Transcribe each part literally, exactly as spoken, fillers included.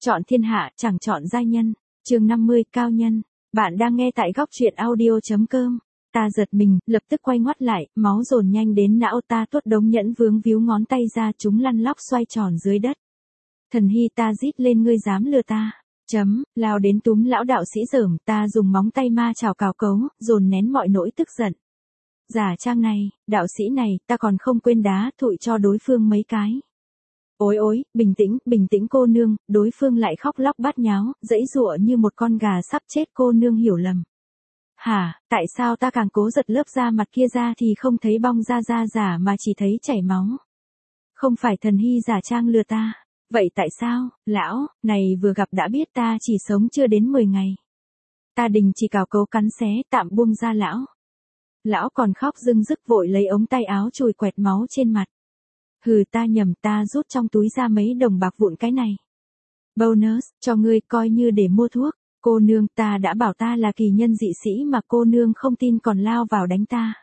Chọn thiên hạ, chẳng chọn giai nhân. Chương năm mươi, cao nhân. Bạn đang nghe tại góc truyện audio chấm com. Ta giật mình, lập tức quay ngoắt lại, máu dồn nhanh đến não ta, tuốt đống nhẫn vướng víu ngón tay ra, chúng lăn lóc xoay tròn dưới đất. Thần hy, ta rít lên, ngươi dám lừa ta. Chấm, lao đến túm lão đạo sĩ dởm, ta dùng móng tay ma chảo cào cấu, dồn nén mọi nỗi tức giận. Giả trang này, đạo sĩ này, ta còn không quên đá thụi cho đối phương mấy cái. Ôi ôi, bình tĩnh, bình tĩnh cô nương, đối phương lại khóc lóc bát nháo, giãy giụa như một con gà sắp chết, cô nương hiểu lầm. Hả, tại sao ta càng cố giật lớp da mặt kia ra thì không thấy bong da da giả mà chỉ thấy chảy máu? Không phải thần hy giả trang lừa ta. Vậy tại sao, lão, này vừa gặp đã biết ta chỉ sống chưa đến mười ngày. Ta đình chỉ cào cấu cắn xé, tạm buông ra lão. Lão còn khóc rưng rức vội lấy ống tay áo chùi quẹt máu trên mặt. Hừ, ta nhầm, ta rút trong túi ra mấy đồng bạc vụn cái này. Bonus, cho ngươi coi như để mua thuốc. Cô nương, ta đã bảo ta là kỳ nhân dị sĩ mà cô nương không tin còn lao vào đánh ta.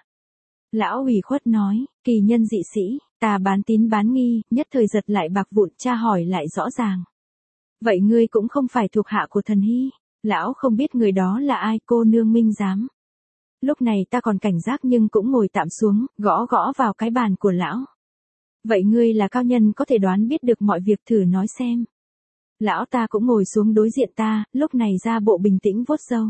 Lão ủy khuất nói, kỳ nhân dị sĩ, ta bán tín bán nghi, nhất thời giật lại bạc vụn, tra hỏi lại rõ ràng. Vậy ngươi cũng không phải thuộc hạ của thần hy. Lão không biết người đó là ai, cô nương minh giám. Lúc này ta còn cảnh giác nhưng cũng ngồi tạm xuống, gõ gõ vào cái bàn của lão. Vậy ngươi là cao nhân có thể đoán biết được mọi việc, thử nói xem. Lão ta cũng ngồi xuống đối diện ta, lúc này ra bộ bình tĩnh vuốt râu.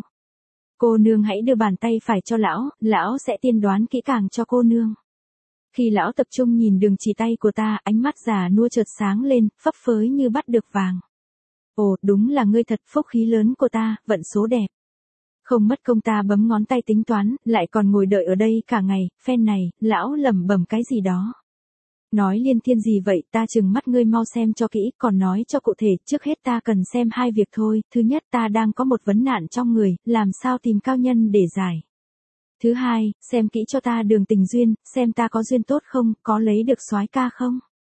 Cô nương hãy đưa bàn tay phải cho lão, lão sẽ tiên đoán kỹ càng cho cô nương. Khi lão tập trung nhìn đường chỉ tay của ta, ánh mắt già nua chợt sáng lên, phấp phới như bắt được vàng. Ồ, đúng là ngươi thật, phúc khí lớn của ta, vận số đẹp. Không mất công ta bấm ngón tay tính toán, lại còn ngồi đợi ở đây cả ngày, phen này, lão lẩm bẩm cái gì đó. Nói liên thiên gì vậy, ta chừng mắt, ngươi mau xem cho kỹ, còn nói cho cụ thể, trước hết ta cần xem hai việc thôi. Thứ nhất, ta đang có một vấn nạn trong người, làm sao tìm cao nhân để giải. Thứ hai, xem kỹ cho ta đường tình duyên, xem ta có duyên tốt không, có lấy được soái ca không.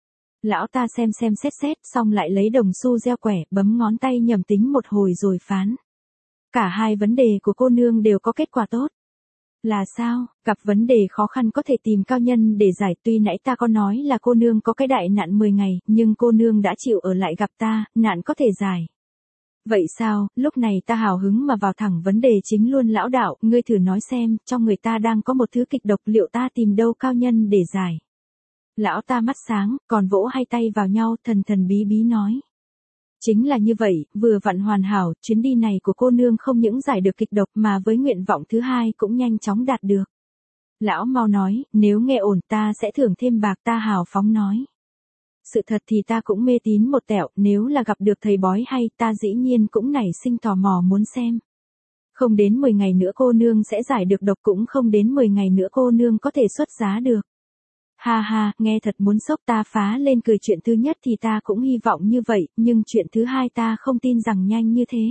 Lão ta xem xem xét xét, xong lại lấy đồng xu gieo quẻ, bấm ngón tay nhẩm tính một hồi rồi phán. Cả hai vấn đề của cô nương đều có kết quả tốt. Là sao, gặp vấn đề khó khăn có thể tìm cao nhân để giải, tuy nãy ta có nói là cô nương có cái đại nạn mười ngày, nhưng cô nương đã chịu ở lại gặp ta, nạn có thể giải. Vậy sao, lúc này ta hào hứng mà vào thẳng vấn đề chính luôn. Lão đạo, ngươi thử nói xem, trong người ta đang có một thứ kịch độc, liệu ta tìm đâu cao nhân để giải. Lão ta mắt sáng, còn vỗ hai tay vào nhau, thần thần bí bí nói. Chính là như vậy, vừa vặn hoàn hảo, chuyến đi này của cô nương không những giải được kịch độc mà với nguyện vọng thứ hai cũng nhanh chóng đạt được. Lão mau nói, nếu nghe ổn ta sẽ thưởng thêm bạc, ta hào phóng nói. Sự thật thì ta cũng mê tín một tẹo, nếu là gặp được thầy bói hay, ta dĩ nhiên cũng nảy sinh tò mò muốn xem. Không đến mười ngày nữa cô nương sẽ giải được độc, cũng không đến mười ngày nữa cô nương có thể xuất giá được. Ha ha, nghe thật muốn sốc, ta phá lên cười. Chuyện thứ nhất thì ta cũng hy vọng như vậy, nhưng chuyện thứ hai ta không tin rằng nhanh như thế.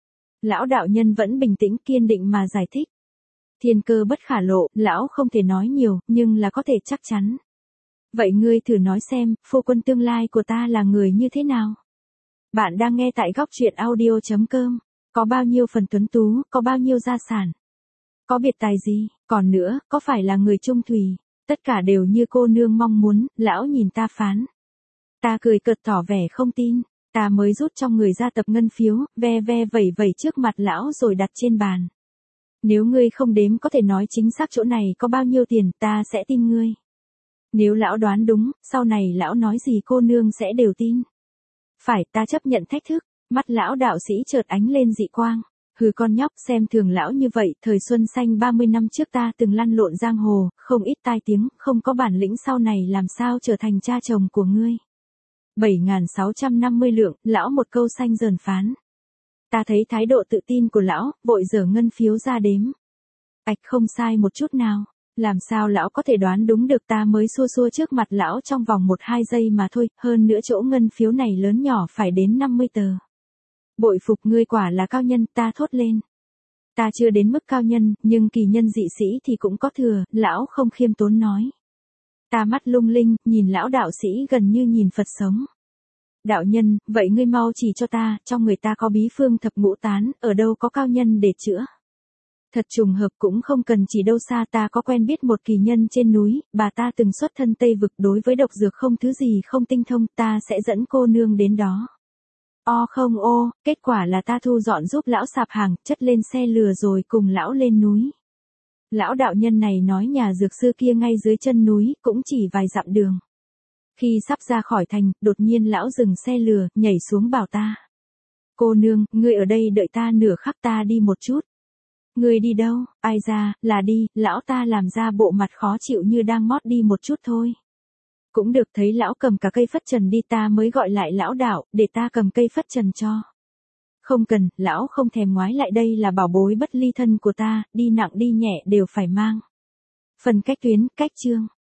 Lão đạo nhân vẫn bình tĩnh kiên định mà giải thích. Thiên cơ bất khả lộ, lão không thể nói nhiều, nhưng là có thể chắc chắn. Vậy ngươi thử nói xem, phu quân tương lai của ta là người như thế nào? Bạn đang nghe tại góc truyện audio chấm com. Có bao nhiêu phần tuấn tú, có bao nhiêu gia sản? Có biệt tài gì? Còn nữa, có phải là người trung thủy? Tất cả đều như cô nương mong muốn, lão nhìn ta phán. Ta cười cợt tỏ vẻ không tin, ta mới rút trong người ra tập ngân phiếu, ve ve vẩy vẩy trước mặt lão rồi đặt trên bàn. Nếu ngươi không đếm có thể nói chính xác chỗ này có bao nhiêu tiền, ta sẽ tin ngươi. Nếu lão đoán đúng, sau này lão nói gì cô nương sẽ đều tin. Phải, ta chấp nhận thách thức. Mắt lão đạo sĩ chợt ánh lên dị quang. Hừ, con nhóc, xem thường lão như vậy, thời xuân xanh ba mươi năm trước ta từng lăn lộn giang hồ, không ít tai tiếng, không có bản lĩnh sau này làm sao trở thành cha chồng của ngươi. bảy nghìn sáu trăm năm mươi lượng, lão một câu xanh dờn phán. Ta thấy thái độ tự tin của lão, vội giở ngân phiếu ra đếm. Ạch, không sai một chút nào. Làm sao lão có thể đoán đúng được, ta mới xua xua trước mặt lão trong vòng một hai giây mà thôi, hơn nữa chỗ ngân phiếu này lớn nhỏ phải đến năm mươi tờ. Bội phục, ngươi quả là cao nhân, ta thốt lên. Ta chưa đến mức cao nhân, nhưng kỳ nhân dị sĩ thì cũng có thừa, lão không khiêm tốn nói. Ta mắt lung linh, nhìn lão đạo sĩ gần như nhìn Phật sống. Đạo nhân, vậy ngươi mau chỉ cho ta, trong người ta có bí phương thập ngũ tán, ở đâu có cao nhân để chữa. Thật trùng hợp, cũng không cần chỉ đâu xa, ta có quen biết một kỳ nhân trên núi, bà ta từng xuất thân Tây Vực, đối với độc dược không thứ gì không tinh thông, ta sẽ dẫn cô nương đến đó. O không ô, kết quả là ta thu dọn giúp lão sạp hàng, chất lên xe lừa rồi cùng lão lên núi. Lão đạo nhân này nói nhà dược sư kia ngay dưới chân núi, cũng chỉ vài dặm đường. Khi sắp ra khỏi thành, đột nhiên lão dừng xe lừa, nhảy xuống bảo ta. Cô nương, ngươi ở đây đợi ta nửa khắc ta đi một chút. Ngươi đi đâu? Ai ra, là đi, lão ta làm ra bộ mặt khó chịu như đang mót đi một chút thôi. Cũng được, thấy lão cầm cả cây phất trần đi ta mới gọi lại lão đạo, để ta cầm cây phất trần cho. Không cần, lão không thèm ngoái lại, đây là bảo bối bất ly thân của ta, đi nặng đi nhẹ đều phải mang. Phần cách tuyến, cách chương.